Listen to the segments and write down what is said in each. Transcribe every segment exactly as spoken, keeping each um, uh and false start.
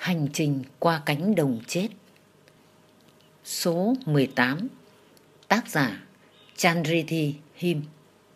Hành trình qua cánh đồng chết. Số mười tám. Tác giả Chandrithi Him.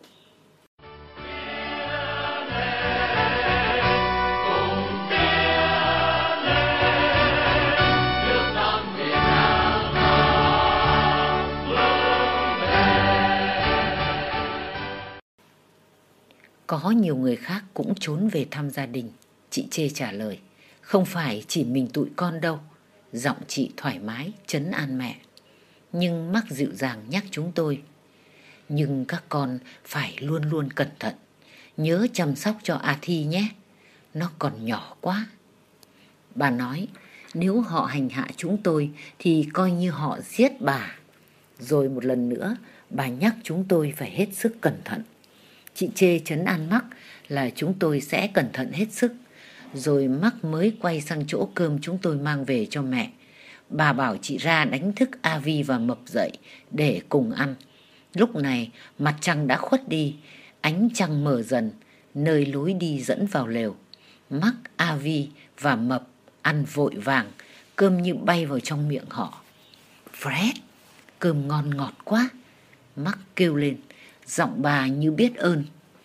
Có nhiều người khác cũng trốn về thăm gia đình. Chị Chê trả lời. Không phải chỉ mình tụi con đâu. Giọng chị thoải mái, trấn an mẹ. Nhưng Mắc dịu dàng nhắc chúng tôi. Nhưng các con phải luôn luôn cẩn thận. Nhớ chăm sóc cho A Thi nhé. Nó còn nhỏ quá. Bà nói, nếu họ hành hạ chúng tôi thì coi như họ giết bà. Rồi một lần nữa, bà nhắc chúng tôi phải hết sức cẩn thận. Chị Chê trấn an Mắc là chúng tôi sẽ cẩn thận hết sức. Rồi Mắc mới quay sang chỗ cơm chúng tôi mang về cho mẹ. Bà bảo chị ra đánh thức A Vi và Mập dậy để cùng ăn. Lúc này mặt trăng đã khuất đi, ánh trăng mờ dần, nơi lối đi dẫn vào lều. Mắc, A Vi và Mập ăn vội vàng, cơm như bay vào trong miệng họ. Fred, cơm ngon ngọt quá. Mắc kêu lên, giọng bà như biết ơn.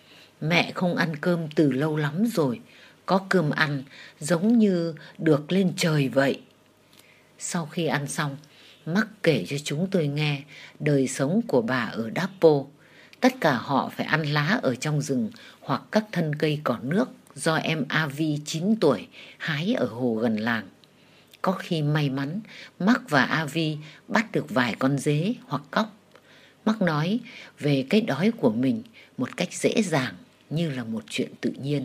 Mẹ không ăn cơm từ lâu lắm rồi. Có cơm ăn giống như được lên trời vậy. Sau khi ăn xong, Mắc kể cho chúng tôi nghe đời sống của bà ở Dapo. Tất cả họ phải ăn lá ở trong rừng hoặc các thân cây cỏ nước do em A Vi chín tuổi hái ở hồ gần làng. Có khi may mắn, Mắc và A Vi bắt được vài con dế hoặc cóc. Mắc nói về cái đói của mình một cách dễ dàng như là một chuyện tự nhiên.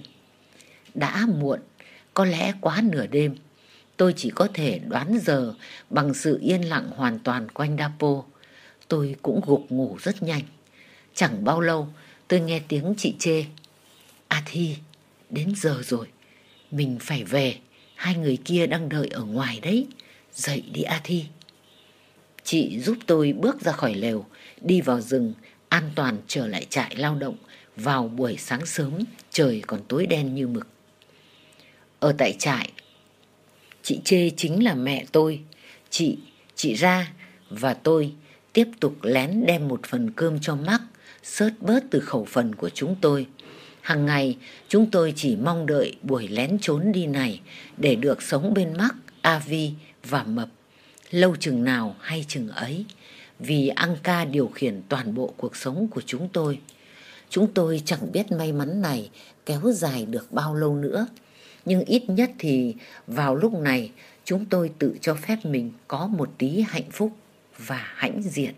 Đã muộn, có lẽ quá nửa đêm. Tôi chỉ có thể đoán giờ bằng sự yên lặng hoàn toàn quanh Dapo. Tôi cũng gục ngủ rất nhanh. Chẳng bao lâu tôi nghe tiếng chị Chê. A Thi, đến giờ rồi. Mình phải về. Hai người kia đang đợi ở ngoài đấy. Dậy đi A Thi. Chị giúp tôi bước ra khỏi lều, đi vào rừng, an toàn trở lại trại lao động vào buổi sáng sớm, trời còn tối đen như mực. Ở tại trại, chị Chê chính là mẹ tôi. Chị, chị Ra và tôi tiếp tục lén đem một phần cơm cho Mắc, xớt bớt từ khẩu phần của chúng tôi. Hàng ngày, chúng tôi chỉ mong đợi buổi lén trốn đi này để được sống bên Mắc, A Vi và Mập. Lâu chừng nào hay chừng ấy, vì Anka điều khiển toàn bộ cuộc sống của chúng tôi. Chúng tôi chẳng biết may mắn này kéo dài được bao lâu nữa. Nhưng ít nhất thì vào lúc này chúng tôi tự cho phép mình có một tí hạnh phúc và hãnh diện.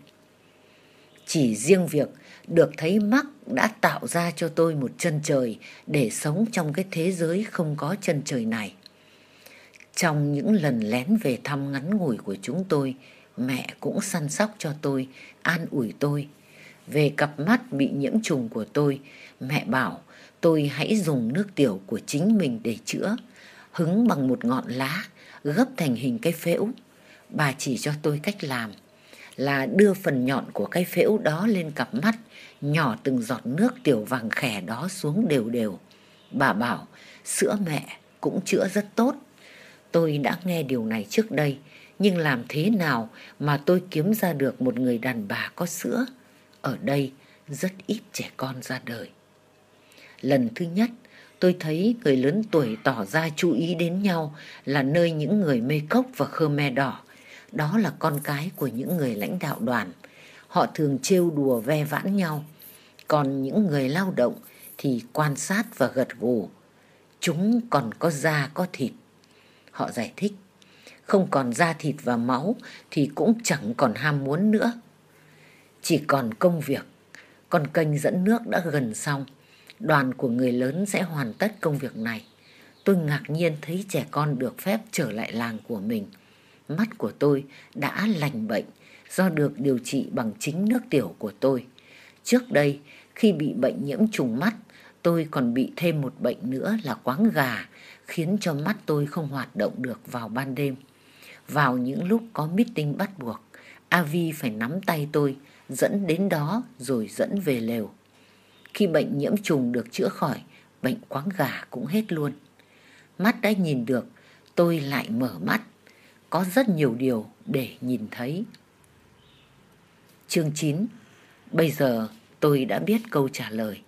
Chỉ riêng việc được thấy Mắc đã tạo ra cho tôi một chân trời để sống trong cái thế giới không có chân trời này. Trong những lần lén về thăm ngắn ngủi của chúng tôi, mẹ cũng săn sóc cho tôi, an ủi tôi. Về cặp mắt bị nhiễm trùng của tôi, mẹ bảo tôi hãy dùng nước tiểu của chính mình để chữa, hứng bằng một ngọn lá, gấp thành hình cây phễu. Bà chỉ cho tôi cách làm là đưa phần nhọn của cây phễu đó lên cặp mắt, nhỏ từng giọt nước tiểu vàng khè đó xuống đều đều. Bà bảo sữa mẹ cũng chữa rất tốt. Tôi đã nghe điều này trước đây, nhưng làm thế nào mà tôi kiếm ra được một người đàn bà có sữa? Ở đây rất ít trẻ con ra đời. Lần thứ nhất, tôi thấy người lớn tuổi tỏ ra chú ý đến nhau là nơi những người Mê Cốc và Khmer Đỏ. Đó là con cái của những người lãnh đạo đoàn. Họ thường trêu đùa ve vãn nhau. Còn những người lao động thì quan sát và gật gù. Chúng còn có da có thịt. Họ giải thích, không còn da thịt và máu thì cũng chẳng còn ham muốn nữa. Chỉ còn công việc. Con kênh dẫn nước đã gần xong. Đoàn của người lớn sẽ hoàn tất công việc này. Tôi ngạc nhiên thấy trẻ con được phép trở lại làng của mình. Mắt của tôi đã lành bệnh do được điều trị bằng chính nước tiểu của tôi. Trước đây, khi bị bệnh nhiễm trùng mắt, tôi còn bị thêm một bệnh nữa là quáng gà, khiến cho mắt tôi không hoạt động được vào ban đêm. Vào những lúc có meeting bắt buộc, A Vi phải nắm tay tôi, dẫn đến đó rồi dẫn về lều. Khi bệnh nhiễm trùng được chữa khỏi, bệnh quáng gà cũng hết luôn. Mắt đã nhìn được, tôi lại mở mắt. Có rất nhiều điều để nhìn thấy. Chương chín. Bây giờ tôi đã biết câu trả lời.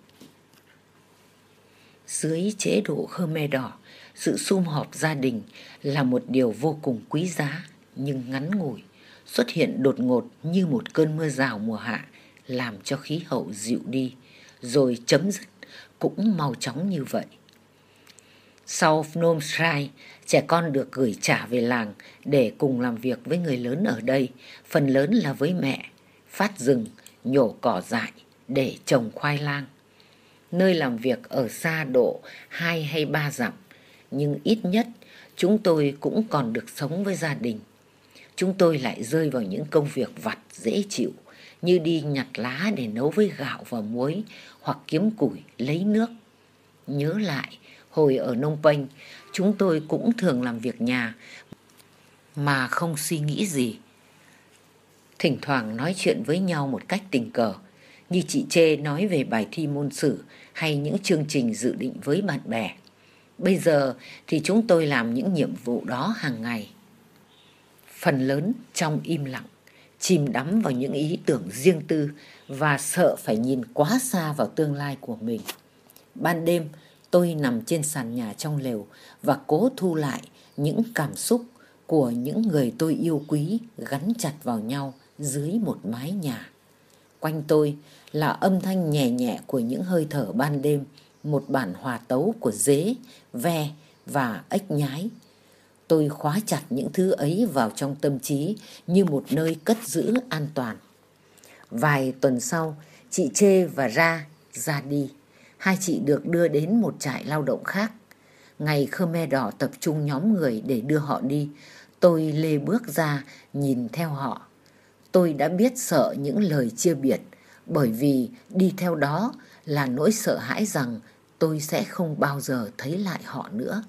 Dưới chế độ Khmer Đỏ, sự sum họp gia đình là một điều vô cùng quý giá nhưng ngắn ngủi, xuất hiện đột ngột như một cơn mưa rào mùa hạ, làm cho khí hậu dịu đi, rồi chấm dứt cũng mau chóng như vậy. Sau Phnom Penh, trẻ con được gửi trả về làng để cùng làm việc với người lớn ở đây, phần lớn là với mẹ, phát rừng, nhổ cỏ dại để trồng khoai lang. Nơi làm việc ở xa độ hai hay ba dặm, nhưng ít nhất chúng tôi cũng còn được sống với gia đình. Chúng tôi lại rơi vào những công việc vặt dễ chịu như đi nhặt lá để nấu với gạo và muối hoặc kiếm củi lấy nước. Nhớ lại, hồi ở Phnom Penh, chúng tôi cũng thường làm việc nhà mà không suy nghĩ gì. Thỉnh thoảng nói chuyện với nhau một cách tình cờ, như chị Chê nói về bài thi môn sử hay những chương trình dự định với bạn bè. Bây giờ thì chúng tôi làm những nhiệm vụ đó hàng ngày. Phần lớn trong im lặng, chìm đắm vào những ý tưởng riêng tư và sợ phải nhìn quá xa vào tương lai của mình. Ban đêm, tôi nằm trên sàn nhà trong lều và cố thu lại những cảm xúc của những người tôi yêu quý gắn chặt vào nhau dưới một mái nhà. Quanh tôi là âm thanh nhẹ nhẹ của những hơi thở ban đêm, một bản hòa tấu của dế, ve và ếch nhái. Tôi khóa chặt những thứ ấy vào trong tâm trí như một nơi cất giữ an toàn. Vài tuần sau, chị Chê và Ra ra đi. Hai chị được đưa đến một trại lao động khác. Ngày Khmer Đỏ tập trung nhóm người để đưa họ đi, tôi lê bước ra nhìn theo họ. Tôi đã biết sợ những lời chia biệt, bởi vì đi theo đó là nỗi sợ hãi rằng tôi sẽ không bao giờ thấy lại họ nữa.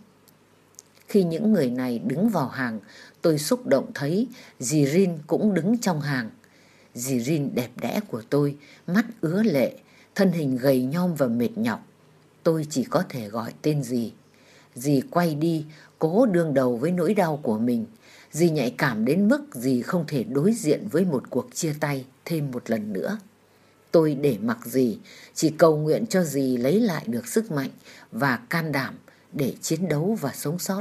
Khi những người này đứng vào hàng, tôi xúc động thấy dì Rin cũng đứng trong hàng. Dì Rin đẹp đẽ của tôi, mắt ứa lệ, thân hình gầy nhom và mệt nhọc. Tôi chỉ có thể gọi tên dì. Dì quay đi, cố đương đầu với nỗi đau của mình. Dì nhạy cảm đến mức dì không thể đối diện với một cuộc chia tay thêm một lần nữa. Tôi để mặc dì, chỉ cầu nguyện cho dì lấy lại được sức mạnh và can đảm để chiến đấu và sống sót.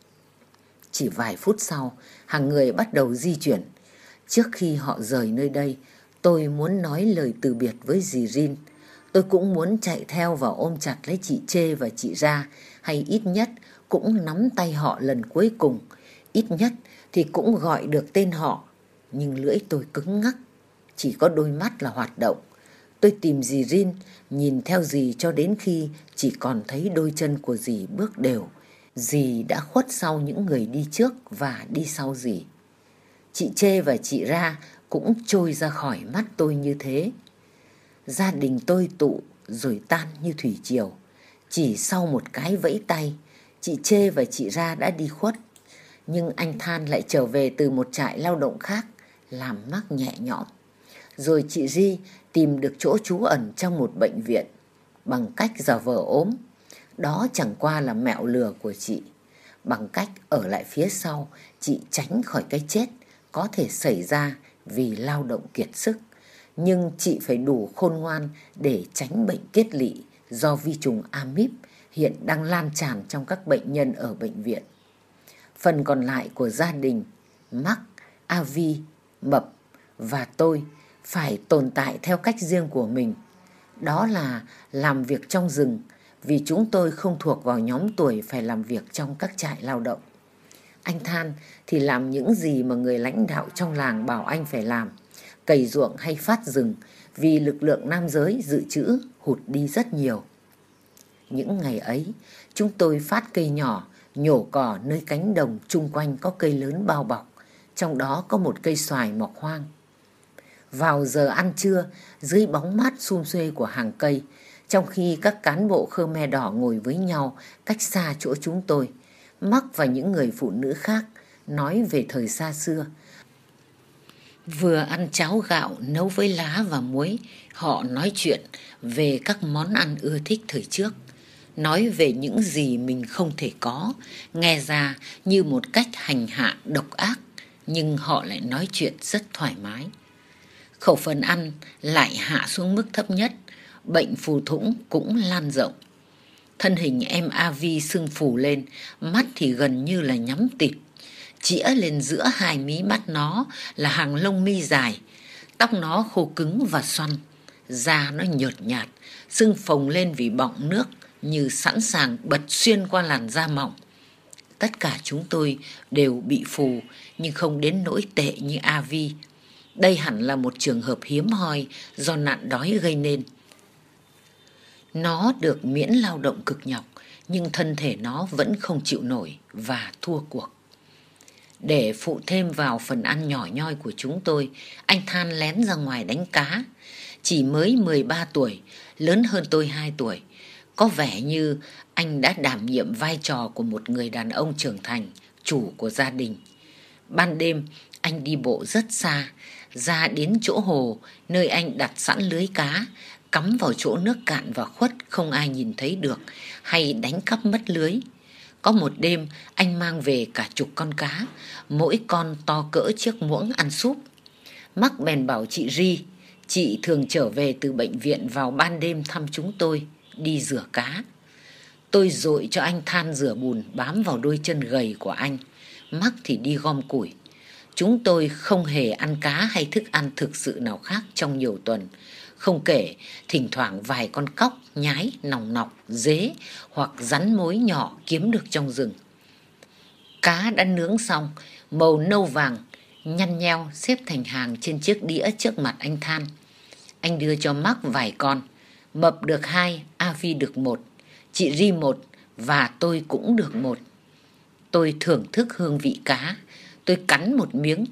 Chỉ vài phút sau, hàng người bắt đầu di chuyển. Trước khi họ rời nơi đây, tôi muốn nói lời từ biệt với dì Rin. Tôi cũng muốn chạy theo và ôm chặt lấy chị Chê và chị Ra, hay ít nhất cũng nắm tay họ lần cuối cùng. Ít nhất thì cũng gọi được tên họ. Nhưng lưỡi tôi cứng ngắc, chỉ có đôi mắt là hoạt động. Tôi tìm dì Rin, nhìn theo dì cho đến khi chỉ còn thấy đôi chân của dì bước đều. Dì đã khuất sau những người đi trước và đi sau dì. Chị Chê và chị Ra cũng trôi ra khỏi mắt tôi như thế. Gia đình tôi tụ rồi tan như thủy triều. Chỉ sau một cái vẫy tay, chị Chê và chị Ra đã đi khuất. Nhưng anh Than lại trở về từ một trại lao động khác, làm mắc nhẹ nhõm. Rồi chị Ri tìm được chỗ trú ẩn trong một bệnh viện bằng cách giả vờ ốm. Đó chẳng qua là mẹo lừa của chị. Bằng cách ở lại phía sau, chị tránh khỏi cái chết có thể xảy ra vì lao động kiệt sức. Nhưng chị phải đủ khôn ngoan để tránh bệnh kết lị do vi trùng amip hiện đang lan tràn trong các bệnh nhân ở bệnh viện. Phần còn lại của gia đình, Mark, Avi, Mập và tôi phải tồn tại theo cách riêng của mình. Đó là làm việc trong rừng, vì chúng tôi không thuộc vào nhóm tuổi phải làm việc trong các trại lao động. Anh Than thì làm những gì mà người lãnh đạo trong làng bảo anh phải làm, cày ruộng hay phát rừng, vì lực lượng nam giới dự trữ hụt đi rất nhiều. Những ngày ấy, chúng tôi phát cây nhỏ, nhổ cỏ nơi cánh đồng chung quanh có cây lớn bao bọc, trong đó có một cây xoài mọc hoang. Vào giờ ăn trưa, dưới bóng mát sum xuê của hàng cây, trong khi các cán bộ Khmer Đỏ ngồi với nhau cách xa chỗ chúng tôi, Mark và những người phụ nữ khác nói về thời xa xưa. Vừa ăn cháo gạo nấu với lá và muối, họ nói chuyện về các món ăn ưa thích thời trước. nói về những gì mình không thể có, nghe ra như một cách hành hạ độc ác, nhưng họ lại nói chuyện rất thoải mái. Khẩu phần ăn lại hạ xuống mức thấp nhất, bệnh phù thủng cũng lan rộng. Thân hình em a vê sưng phù lên, mắt thì gần như là nhắm tịt. Chĩa lên giữa hai mí mắt nó là hàng lông mi dài, tóc nó khô cứng và xoăn, da nó nhợt nhạt, sưng phồng lên vì bọng nước như sẵn sàng bật xuyên qua làn da mỏng. Tất cả chúng tôi đều bị phù, nhưng không đến nỗi tệ như a vê. Đây hẳn là một trường hợp hiếm hoi do nạn đói gây nên. Nó được miễn lao động cực nhọc, nhưng thân thể nó vẫn không chịu nổi và thua cuộc. Để phụ thêm vào phần ăn nhỏ nhoi của chúng tôi, anh Than lén ra ngoài đánh cá. Chỉ mới mười ba tuổi, lớn hơn tôi hai tuổi. Có vẻ như anh đã đảm nhiệm vai trò của một người đàn ông trưởng thành, chủ của gia đình. Ban đêm, anh đi bộ rất xa, ra đến chỗ hồ, nơi anh đặt sẵn lưới cá, cắm vào chỗ nước cạn và khuất không ai nhìn thấy được, hay đánh cắp mất lưới. Có một đêm, anh mang về cả chục con cá, mỗi con to cỡ chiếc muỗng ăn súp. Mắc bèn bảo chị Ri, chị thường trở về từ bệnh viện vào ban đêm thăm chúng tôi, đi rửa cá. Tôi dội cho anh than rửa bùn bám vào đôi chân gầy của anh, Mắc thì đi gom củi. Chúng tôi không hề ăn cá hay thức ăn thực sự nào khác trong nhiều tuần. Không kể, thỉnh thoảng vài con cóc, nhái, nòng nọc, dế hoặc rắn mối nhỏ kiếm được trong rừng. Cá đã nướng xong, màu nâu vàng, nhăn nheo xếp thành hàng trên chiếc đĩa trước mặt anh Than. Anh đưa cho Mắc vài con. Mập được hai, a vê được một, chị Ri một và tôi cũng được một. Tôi thưởng thức hương vị cá. Tôi cắn một miếng,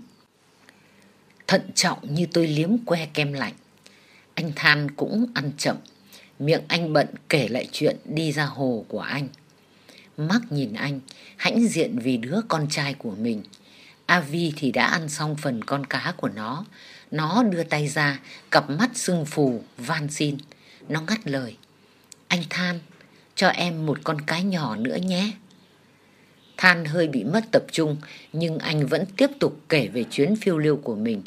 thận trọng như tôi liếm que kem lạnh. Anh Than cũng ăn chậm, miệng anh bận kể lại chuyện đi ra hồ của anh. Mắc nhìn anh, hãnh diện vì đứa con trai của mình. a vê thì đã ăn xong phần con cá của nó. Nó đưa tay ra, cặp mắt sưng phù, van xin. Nó ngắt lời. Anh Than, cho em một con cá nhỏ nữa nhé. Than hơi bị mất tập trung, nhưng anh vẫn tiếp tục kể về chuyến phiêu lưu của mình.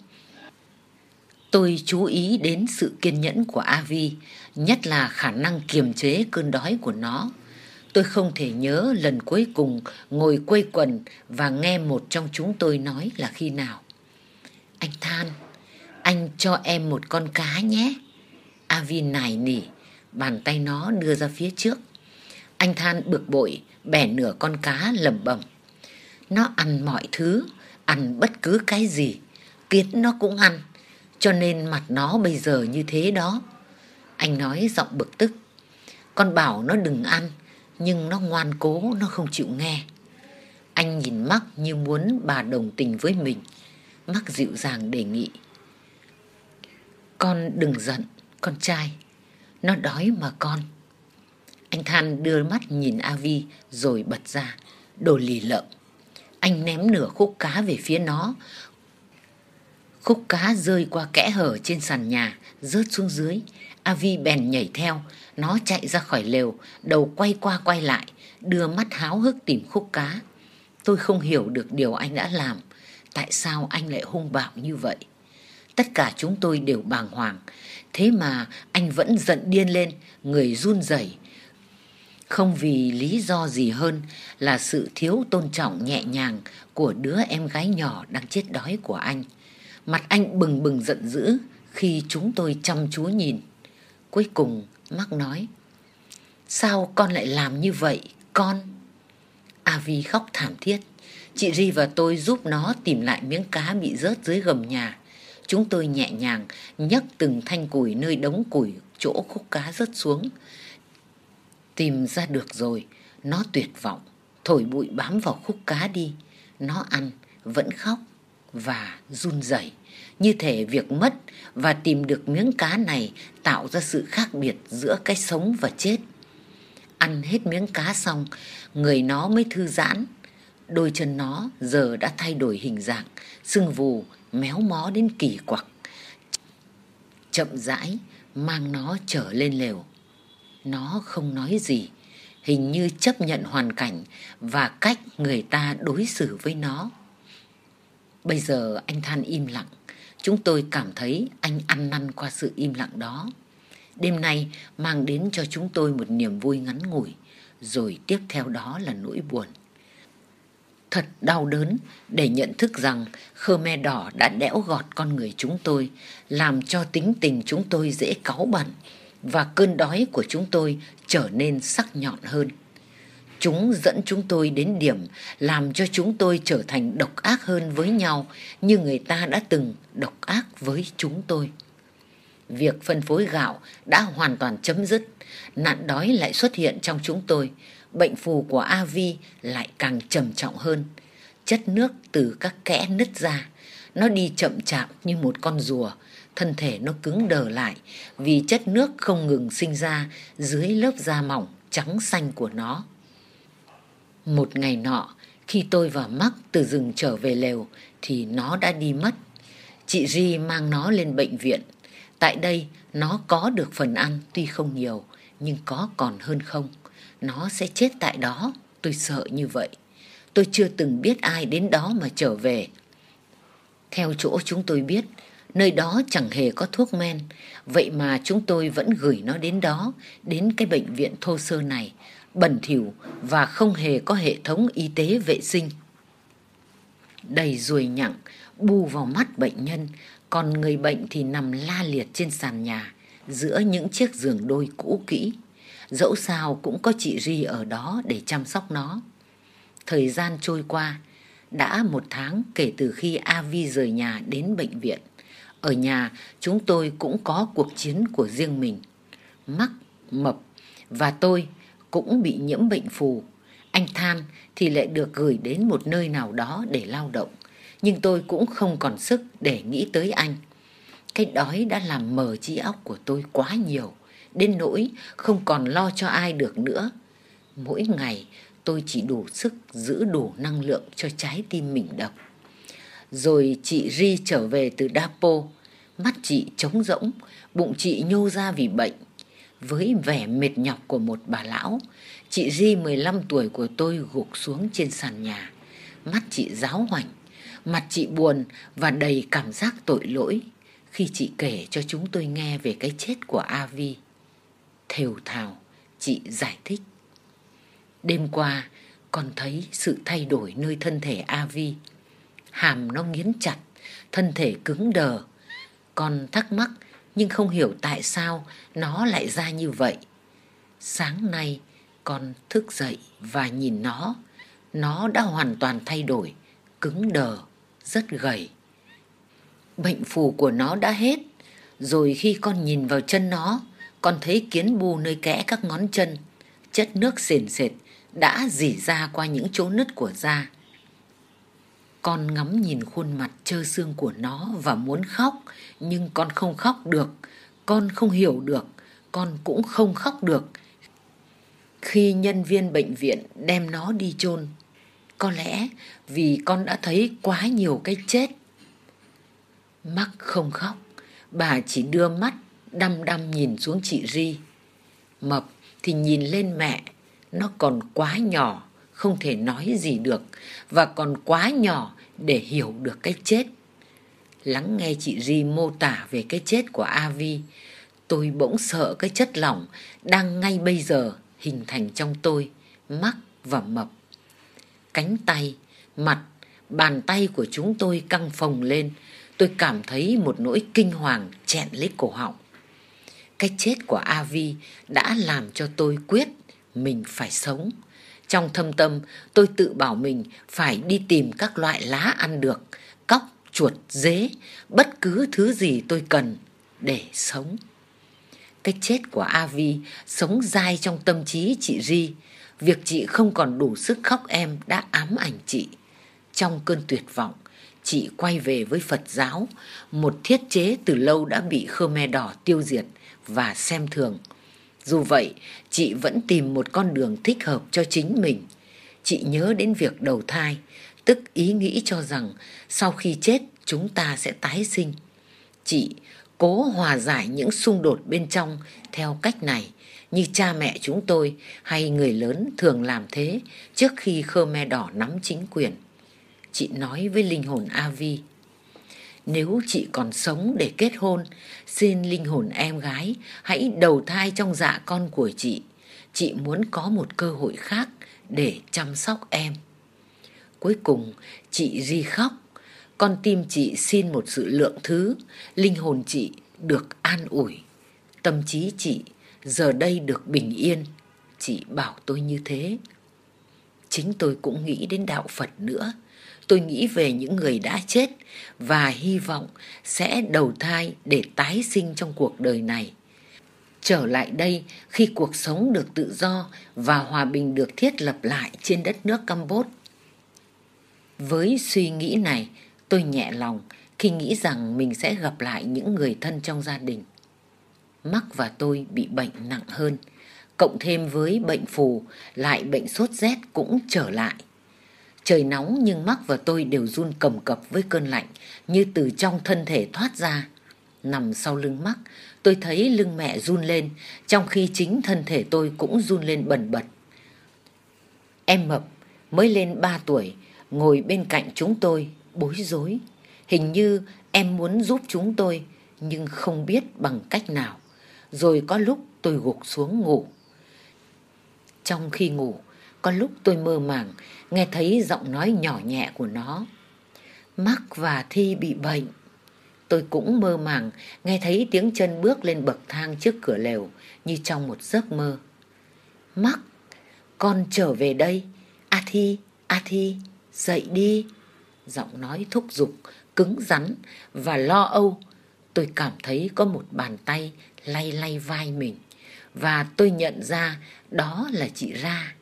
Tôi chú ý đến sự kiên nhẫn của a vê, nhất là khả năng kiềm chế cơn đói của nó. Tôi không thể nhớ lần cuối cùng ngồi quây quần và nghe một trong chúng tôi nói là khi nào. Anh Than, anh cho em một con cá nhé. a vê nài nỉ, bàn tay nó đưa ra phía trước. Anh Than bực bội, bẻ nửa con cá lẩm bẩm. Nó ăn mọi thứ, ăn bất cứ cái gì, kiến nó cũng ăn, cho nên mặt nó bây giờ như thế đó. Anh nói giọng bực tức. Con bảo nó đừng ăn, nhưng nó ngoan cố, nó không chịu nghe. Anh nhìn Mắc như muốn bà đồng tình với mình. Mắc dịu dàng đề nghị. Con đừng giận, con trai. Nó đói mà con. Anh Than đưa mắt nhìn a vê rồi bật ra. Đồ lì lợm. Anh ném nửa khúc cá về phía nó. Khúc cá rơi qua kẽ hở trên sàn nhà, rớt xuống dưới. a vê bèn nhảy theo. Nó chạy ra khỏi lều, đầu quay qua quay lại, đưa mắt háo hức tìm khúc cá. Tôi không hiểu được điều anh đã làm. Tại sao anh lại hung bạo như vậy? Tất cả chúng tôi đều bàng hoàng. Thế mà anh vẫn giận điên lên, người run rẩy. Không vì lý do gì hơn là sự thiếu tôn trọng nhẹ nhàng của đứa em gái nhỏ đang chết đói của anh. Mặt anh bừng bừng giận dữ khi chúng tôi chăm chú nhìn. Cuối cùng Mắc nói. Sao con lại làm như vậy, con? a vê khóc thảm thiết. Chị Ri và tôi giúp nó tìm lại miếng cá bị rớt dưới gầm nhà. Chúng tôi nhẹ nhàng nhấc từng thanh củi nơi đống củi chỗ khúc cá rớt xuống. Tìm ra được rồi. Nó tuyệt vọng, thổi bụi bám vào khúc cá đi. Nó ăn, vẫn khóc và run rẩy, như thể việc mất và tìm được miếng cá này tạo ra sự khác biệt giữa cái sống và chết. Ăn hết miếng cá xong, người nó mới thư giãn. Đôi chân nó giờ đã thay đổi hình dạng, sưng vù, méo mó đến kỳ quặc. Chậm rãi mang nó trở lên lều. Nó không nói gì, hình như chấp nhận hoàn cảnh và cách người ta đối xử với nó. Bây giờ anh Than im lặng. Chúng tôi cảm thấy anh ăn năn qua sự im lặng đó. Đêm nay mang đến cho chúng tôi một niềm vui ngắn ngủi, rồi tiếp theo đó là nỗi buồn. Thật đau đớn để nhận thức rằng Khmer Đỏ đã đẽo gọt con người chúng tôi, làm cho tính tình chúng tôi dễ cáu bẳn và cơn đói của chúng tôi trở nên sắc nhọn hơn. Chúng dẫn chúng tôi đến điểm làm cho chúng tôi trở thành độc ác hơn với nhau như người ta đã từng độc ác với chúng tôi. Việc phân phối gạo đã hoàn toàn chấm dứt, nạn đói lại xuất hiện trong chúng tôi. Bệnh phù của a vê lại càng trầm trọng hơn. Chất nước từ các kẽ nứt ra. Nó đi chậm chạp như một con rùa. Thân thể nó cứng đờ lại vì chất nước không ngừng sinh ra dưới lớp da mỏng trắng xanh của nó. Một ngày nọ, khi tôi và Mark từ rừng trở về lều thì nó đã đi mất. Chị Ri mang nó lên bệnh viện. Tại đây nó có được phần ăn tuy không nhiều, nhưng có còn hơn không. Nó sẽ chết tại đó, tôi sợ như vậy. Tôi chưa từng biết ai đến đó mà trở về. Theo chỗ chúng tôi biết, nơi đó chẳng hề có thuốc men. Vậy mà chúng tôi vẫn gửi nó đến đó, đến cái bệnh viện thô sơ này, bẩn thỉu và không hề có hệ thống y tế vệ sinh. Đầy ruồi nhặng bu vào mắt bệnh nhân, còn người bệnh thì nằm la liệt trên sàn nhà giữa những chiếc giường đôi cũ kỹ. Dẫu sao cũng có chị Ri ở đó để chăm sóc nó. Thời gian trôi qua, đã một tháng kể từ khi a vê rời nhà đến bệnh viện. Ở nhà chúng tôi cũng có cuộc chiến của riêng mình. Mark, Mập và tôi cũng bị nhiễm bệnh phù. Anh Than thì lại được gửi đến một nơi nào đó để lao động. Nhưng tôi cũng không còn sức để nghĩ tới anh. Cái đói đã làm mờ trí óc của tôi quá nhiều, đến nỗi không còn lo cho ai được nữa. Mỗi ngày tôi chỉ đủ sức giữ đủ năng lượng cho trái tim mình đập. Rồi chị Ri trở về từ Dapo. Mắt chị trống rỗng, bụng chị nhô ra vì bệnh. Với vẻ mệt nhọc của một bà lão, chị Ri mười lăm tuổi của tôi gục xuống trên sàn nhà. Mắt chị ráo hoảnh, mặt chị buồn và đầy cảm giác tội lỗi khi chị kể cho chúng tôi nghe về cái chết của a vê. Thều thào, chị giải thích. Đêm qua, con thấy sự thay đổi nơi thân thể a vê. Hàm nó nghiến chặt, thân thể cứng đờ. Con thắc mắc nhưng không hiểu tại sao nó lại ra như vậy. Sáng nay, con thức dậy và nhìn nó. Nó đã hoàn toàn thay đổi, cứng đờ, rất gầy. Bệnh phù của nó đã hết. Rồi khi con nhìn vào chân nó, con thấy kiến bù nơi kẽ các ngón chân. Chất nước sền sệt đã rỉ ra qua những chỗ nứt của da. Con ngắm nhìn khuôn mặt trơ xương của nó và muốn khóc, nhưng con không khóc được. Con không hiểu được, con cũng không khóc được. Khi nhân viên bệnh viện đem nó đi chôn, có lẽ vì con đã thấy quá nhiều cái chết. Mark không khóc, bà chỉ đưa mắt đăm đăm nhìn xuống chị Ri. Mập thì nhìn lên mẹ, nó còn quá nhỏ, không thể nói gì được và còn quá nhỏ để hiểu được cái chết. Lắng nghe chị Ri mô tả về cái chết của a vê, tôi bỗng sợ cái chất lỏng đang ngay bây giờ hình thành trong tôi, Mark và Mập. Cánh tay, mặt, bàn tay của chúng tôi căng phồng lên. Tôi cảm thấy một nỗi kinh hoàng chẹn lấy cổ họng. Cái chết của a vê đã làm cho tôi quyết mình phải sống. Trong thâm tâm, tôi tự bảo mình phải đi tìm các loại lá ăn được, cóc, chuột, dế, bất cứ thứ gì tôi cần để sống. Cái chết của a vê sống dai trong tâm trí chị Ri. Việc chị không còn đủ sức khóc em đã ám ảnh chị. Trong cơn tuyệt vọng, chị quay về với Phật giáo, một thiết chế từ lâu đã bị Khmer Đỏ tiêu diệt và xem thường. Dù vậy, chị vẫn tìm một con đường thích hợp cho chính mình. Chị nhớ đến việc đầu thai, tức ý nghĩ cho rằng sau khi chết chúng ta sẽ tái sinh. Chị cố hòa giải những xung đột bên trong theo cách này, như cha mẹ chúng tôi hay người lớn thường làm thế trước khi Khmer Đỏ nắm chính quyền. Chị nói với linh hồn Avi, nếu chị còn sống để kết hôn, xin linh hồn em gái hãy đầu thai trong dạ con của chị. Chị muốn có một cơ hội khác để chăm sóc em. Cuối cùng, chị ri khóc. Con tim chị xin một sự lượng thứ, linh hồn chị được an ủi. Tâm trí chị giờ đây được bình yên. Chị bảo tôi như thế. Chính tôi cũng nghĩ đến đạo Phật nữa. Tôi nghĩ về những người đã chết và hy vọng sẽ đầu thai để tái sinh trong cuộc đời này. Trở lại đây khi cuộc sống được tự do và hòa bình được thiết lập lại trên đất nước Campuchia. Với suy nghĩ này, tôi nhẹ lòng khi nghĩ rằng mình sẽ gặp lại những người thân trong gia đình. Mark và tôi bị bệnh nặng hơn, cộng thêm với bệnh phù, lại bệnh sốt rét cũng trở lại. Trời nóng nhưng Mark và tôi đều run cầm cập với cơn lạnh như từ trong thân thể thoát ra. Nằm sau lưng Mark, tôi thấy lưng mẹ run lên, trong khi chính thân thể tôi cũng run lên bần bật. Em mập, mới lên ba tuổi, ngồi bên cạnh chúng tôi, bối rối. Hình như em muốn giúp chúng tôi, nhưng không biết bằng cách nào. Rồi có lúc tôi gục xuống ngủ. Trong khi ngủ, có lúc tôi mơ màng, nghe thấy giọng nói nhỏ nhẹ của nó. Mark và Thi bị bệnh. Tôi cũng mơ màng, nghe thấy tiếng chân bước lên bậc thang trước cửa lều, như trong một giấc mơ. Mark, con trở về đây. A Thi, A Thi, dậy đi. Giọng nói thúc giục, cứng rắn và lo âu. Tôi cảm thấy có một bàn tay lay lay vai mình, và tôi nhận ra đó là chị Ra.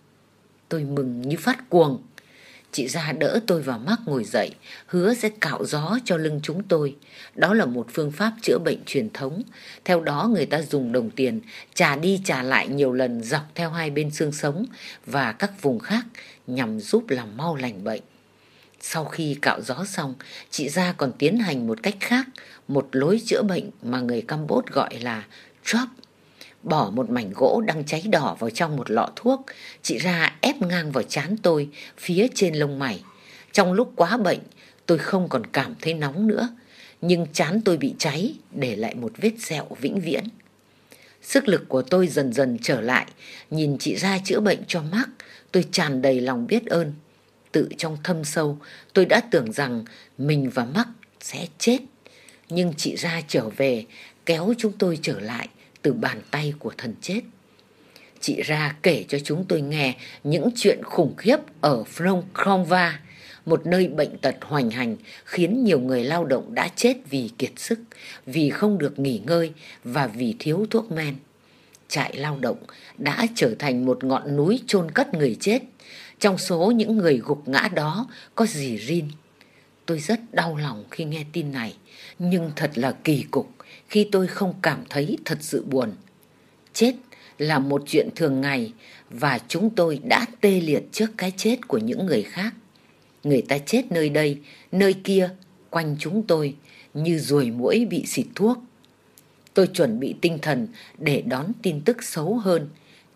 Tôi mừng như phát cuồng. Chị Ra đỡ tôi và Mark ngồi dậy, hứa sẽ cạo gió cho lưng chúng tôi. Đó là một phương pháp chữa bệnh truyền thống. Theo đó người ta dùng đồng tiền trả đi trả lại nhiều lần dọc theo hai bên xương sống và các vùng khác nhằm giúp làm mau lành bệnh. Sau khi cạo gió xong, chị Ra còn tiến hành một cách khác, một lối chữa bệnh mà người Campuchia gọi là chop. Bỏ một mảnh gỗ đang cháy đỏ vào trong một lọ thuốc, chị Ra ép ngang vào trán tôi phía trên lông mày. Trong lúc quá bệnh, tôi không còn cảm thấy nóng nữa, nhưng trán tôi bị cháy, để lại một vết sẹo vĩnh viễn. Sức lực của tôi dần dần trở lại, nhìn chị Ra chữa bệnh cho Mark, tôi tràn đầy lòng biết ơn. Tự trong thâm sâu, tôi đã tưởng rằng mình và Mark sẽ chết. Nhưng chị Ra trở về, kéo chúng tôi trở lại từ bàn tay của thần chết. Chị Ra kể cho chúng tôi nghe những chuyện khủng khiếp ở Phnom Kromva, một nơi bệnh tật hoành hành khiến nhiều người lao động đã chết vì kiệt sức, vì không được nghỉ ngơi và vì thiếu thuốc men. Trại lao động đã trở thành một ngọn núi chôn cất người chết. Trong số những người gục ngã đó có dì Rin. Tôi rất đau lòng khi nghe tin này, nhưng thật là kỳ cục khi tôi không cảm thấy thật sự buồn. Chết là một chuyện thường ngày và chúng tôi đã tê liệt trước cái chết của những người khác. Người ta chết nơi đây, nơi kia, quanh chúng tôi như ruồi muỗi bị xịt thuốc. Tôi chuẩn bị tinh thần để đón tin tức xấu hơn.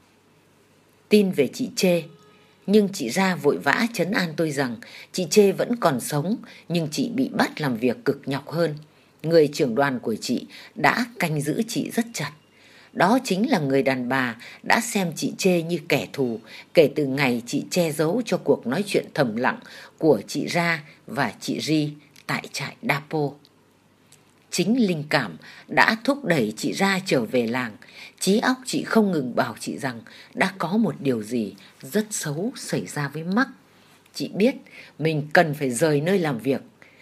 Tin về chị Chê. Nhưng chị Ra vội vã trấn an tôi rằng chị Chê vẫn còn sống, nhưng chị bị bắt làm việc cực nhọc hơn. Người trưởng đoàn của chị đã canh giữ chị rất chặt. Đó chính là người đàn bà đã xem chị Chê như kẻ thù kể từ ngày chị che giấu cho cuộc nói chuyện thầm lặng của chị Ra và chị Ri tại trại Dapo. Chính linh cảm đã thúc đẩy chị Ra trở về làng. Trí óc chị không ngừng bảo chị rằng đã có một điều gì rất xấu xảy ra với Mark. Chị biết mình cần phải rời nơi làm việc.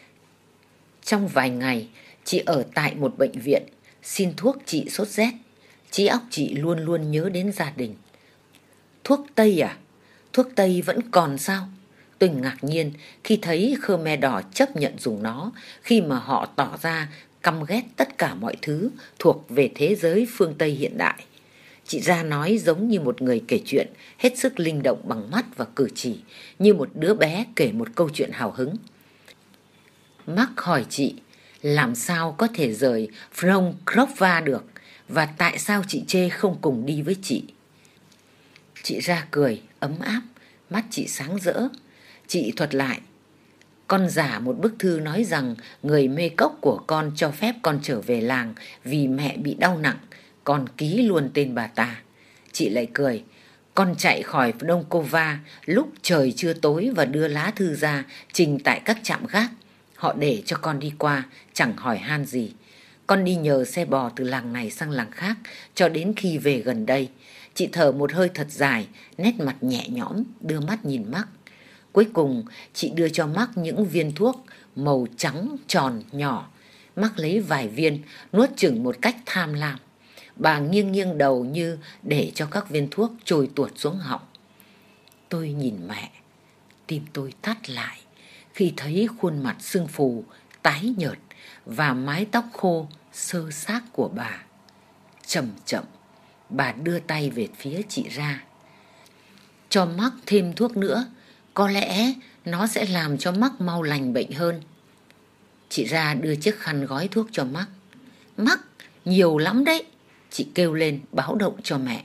Trong vài ngày, chị ở tại một bệnh viện, xin thuốc trị sốt rét. Trí óc chị luôn luôn nhớ đến gia đình. Thuốc Tây à? Thuốc Tây vẫn còn sao? Tôi ngạc nhiên khi thấy Khmer Đỏ chấp nhận dùng nó, khi mà họ tỏ ra căm ghét tất cả mọi thứ thuộc về thế giới phương Tây hiện đại. Chị Ra nói giống như một người kể chuyện, hết sức linh động bằng mắt và cử chỉ, như một đứa bé kể một câu chuyện hào hứng. Mark hỏi chị, làm sao có thể rời Phnom Kromva được? và tại sao chị Chê không cùng đi với chị. Chị Ra cười ấm áp, mắt chị sáng rỡ. Chị thuật lại: con giả một bức thư nói rằng người mê cốc của con cho phép con trở về làng vì mẹ bị đau nặng. Con ký luôn tên bà ta. Chị lại cười: con chạy khỏi Đông Cova lúc trời chưa tối và đưa lá thư ra trình tại các trạm gác. Họ để cho con đi qua, chẳng hỏi han gì. Con đi nhờ xe bò từ làng này sang làng khác cho đến khi về gần đây. Chị thở một hơi thật dài, nét mặt nhẹ nhõm, đưa mắt nhìn Mắc. Cuối cùng chị đưa cho Mắc những viên thuốc màu trắng tròn nhỏ. Mắc lấy vài viên, nuốt chửng một cách tham lam. Bà nghiêng nghiêng đầu như để cho các viên thuốc trôi tuột xuống họng. Tôi nhìn mẹ, tim tôi thắt lại khi thấy khuôn mặt sưng phù, tái nhợt và mái tóc khô xơ xác của bà. Chậm chậm, bà đưa tay về phía chị Ra. Cho Mắc thêm thuốc nữa, có lẽ nó sẽ làm cho Mắc mau lành bệnh hơn. Chị Ra đưa chiếc khăn gói thuốc cho Mắc. Mắc, nhiều lắm đấy, chị kêu lên báo động cho mẹ.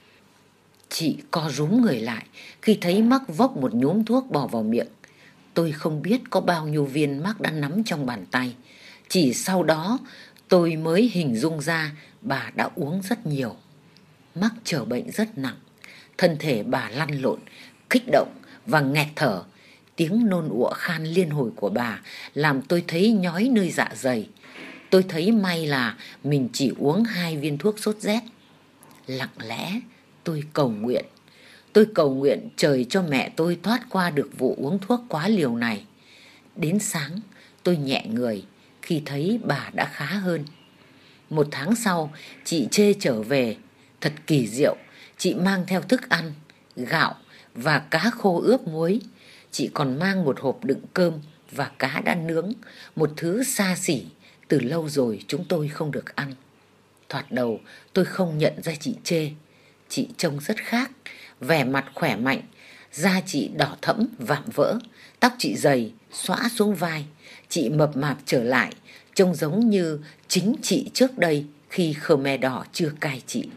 Chị co rúm người lại khi thấy Mắc vốc một nhúm thuốc bỏ vào miệng. Tôi không biết có bao nhiêu viên Mắc đã nắm trong bàn tay. Chỉ sau đó tôi mới hình dung ra bà đã uống rất nhiều. Mắc trở bệnh rất nặng. Thân thể bà lăn lộn, kích động và nghẹt thở. Tiếng nôn ọa khan liên hồi của bà làm tôi thấy nhói nơi dạ dày. Tôi thấy may là mình chỉ uống hai viên thuốc sốt rét. Lặng lẽ tôi cầu nguyện. Tôi cầu nguyện trời cho mẹ tôi thoát qua được vụ uống thuốc quá liều này. Đến sáng tôi nhẹ người khi thấy bà đã khá hơn. Một tháng sau chị Chê trở về. Thật kỳ diệu, chị mang theo thức ăn, gạo và cá khô ướp muối. Chị còn mang một hộp đựng cơm và cá đã nướng, một thứ xa xỉ từ lâu rồi chúng tôi không được ăn. Thoạt đầu tôi không nhận ra chị Chê. Chị trông rất khác, vẻ mặt khỏe mạnh, da chị đỏ thẫm vạm vỡ, tóc chị dày xõa xuống vai. Chị mập mạp trở lại, trông giống như chính chị trước đây khi Khmer Đỏ chưa cai chị.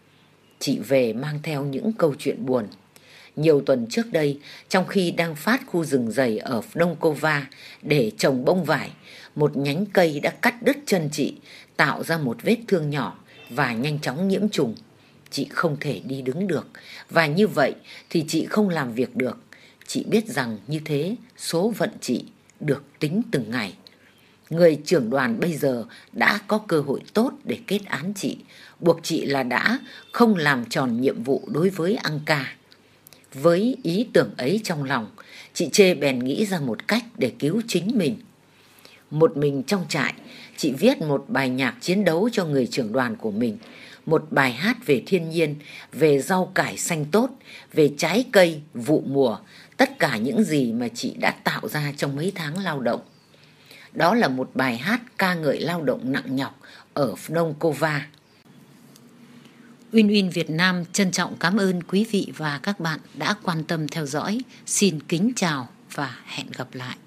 Chị về mang theo những câu chuyện buồn. Nhiều tuần trước đây, trong khi đang phát khu rừng dày ở Đông Cova để trồng bông vải, một nhánh cây đã cắt đứt chân chị, tạo ra một vết thương nhỏ và nhanh chóng nhiễm trùng. Chị không thể đi đứng được, và như vậy thì chị không làm việc được. Chị biết rằng như thế số phận chị được tính từng ngày. Người trưởng đoàn bây giờ đã có cơ hội tốt để kết án chị, buộc chị là đã không làm tròn nhiệm vụ đối với Angka. Với ý tưởng ấy trong lòng, chị Chê bèn nghĩ ra một cách để cứu chính mình. Một mình trong trại, chị viết một bài nhạc chiến đấu cho người trưởng đoàn của mình. Một bài hát về thiên nhiên, về rau cải xanh tốt, về trái cây, vụ mùa, tất cả những gì mà chị đã tạo ra trong mấy tháng lao động. Đó là một bài hát ca ngợi lao động nặng nhọc ở Phnom Cova. Uyên Uyên Việt Nam trân trọng cảm ơn quý vị và các bạn đã quan tâm theo dõi. Xin kính chào và hẹn gặp lại.